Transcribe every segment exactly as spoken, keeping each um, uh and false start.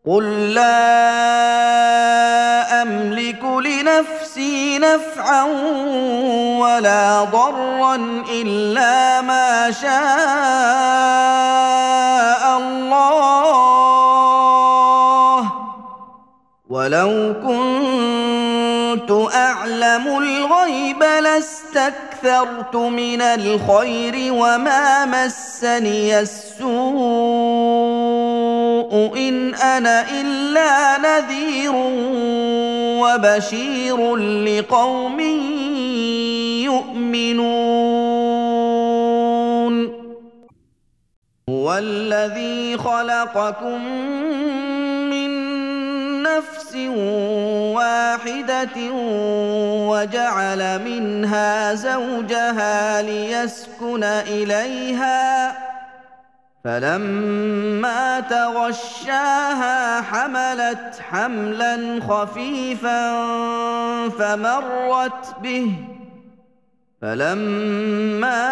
قل لا أملك لنفسي نفعا ولا ضرا إلا ما شاء الله، ولو كنت أعلم الغيب لاستكثرت من الخير وما مسني السوء إن أنا إلا نذير وبشير لقوم يؤمنون. هو الذي خلقكم من نفس واحدة وجعل منها زوجها ليسكن إليها، فلما تغشاها حملت حملا خفيفا فمرت به، فلما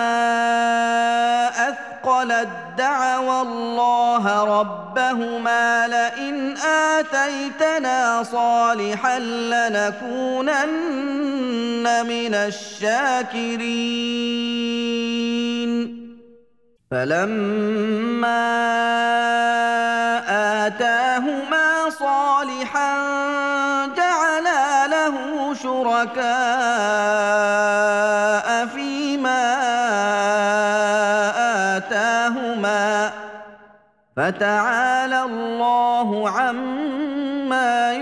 أثقلت دعوا الله ربهما لئن آتيتنا صالحا لنكونن من الشاكرين. فلما آتاهما صالحا جعلا له شركاء فيما آتاهما، فتعالى الله عما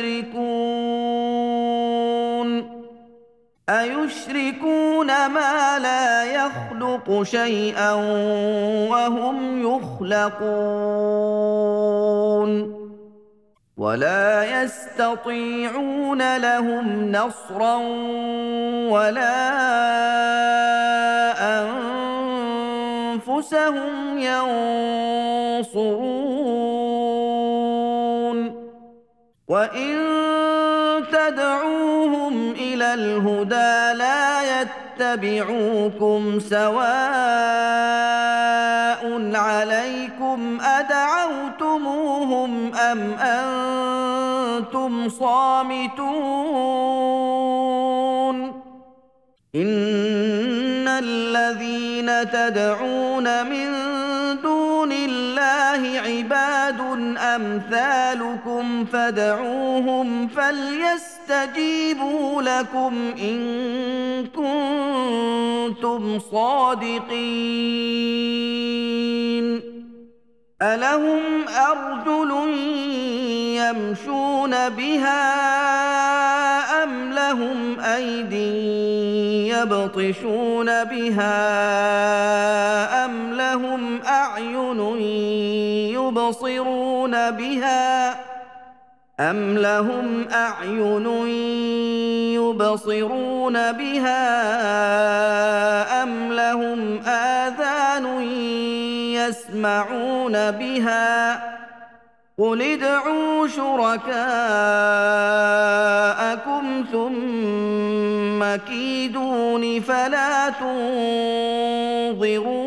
يشركون. أيشركون ما لا يخلق شيئا وهم يخلقون، ولا يستطيعون لهم نصرا ولا أنفسهم ينصرون. وإن تدعوهم إلى الهدى لا يتبعوكم سواء عليكم أدعوتموهم أم أنتم صامتون. إن الذين تدعون من دون الله عباد أمثالكم فادعوهم فليستجيبوا لكم إن كنتم صادقين. ألهم أرجل يمشون بها أم لهم أيد يبطشون بها أم لهم أعين يبصرون بها أم لهم أعين يبصرون بها أم لهم آذان يسمعون بها، قل ادعوا شركاءكم ثم كيدون فلا تنظرون.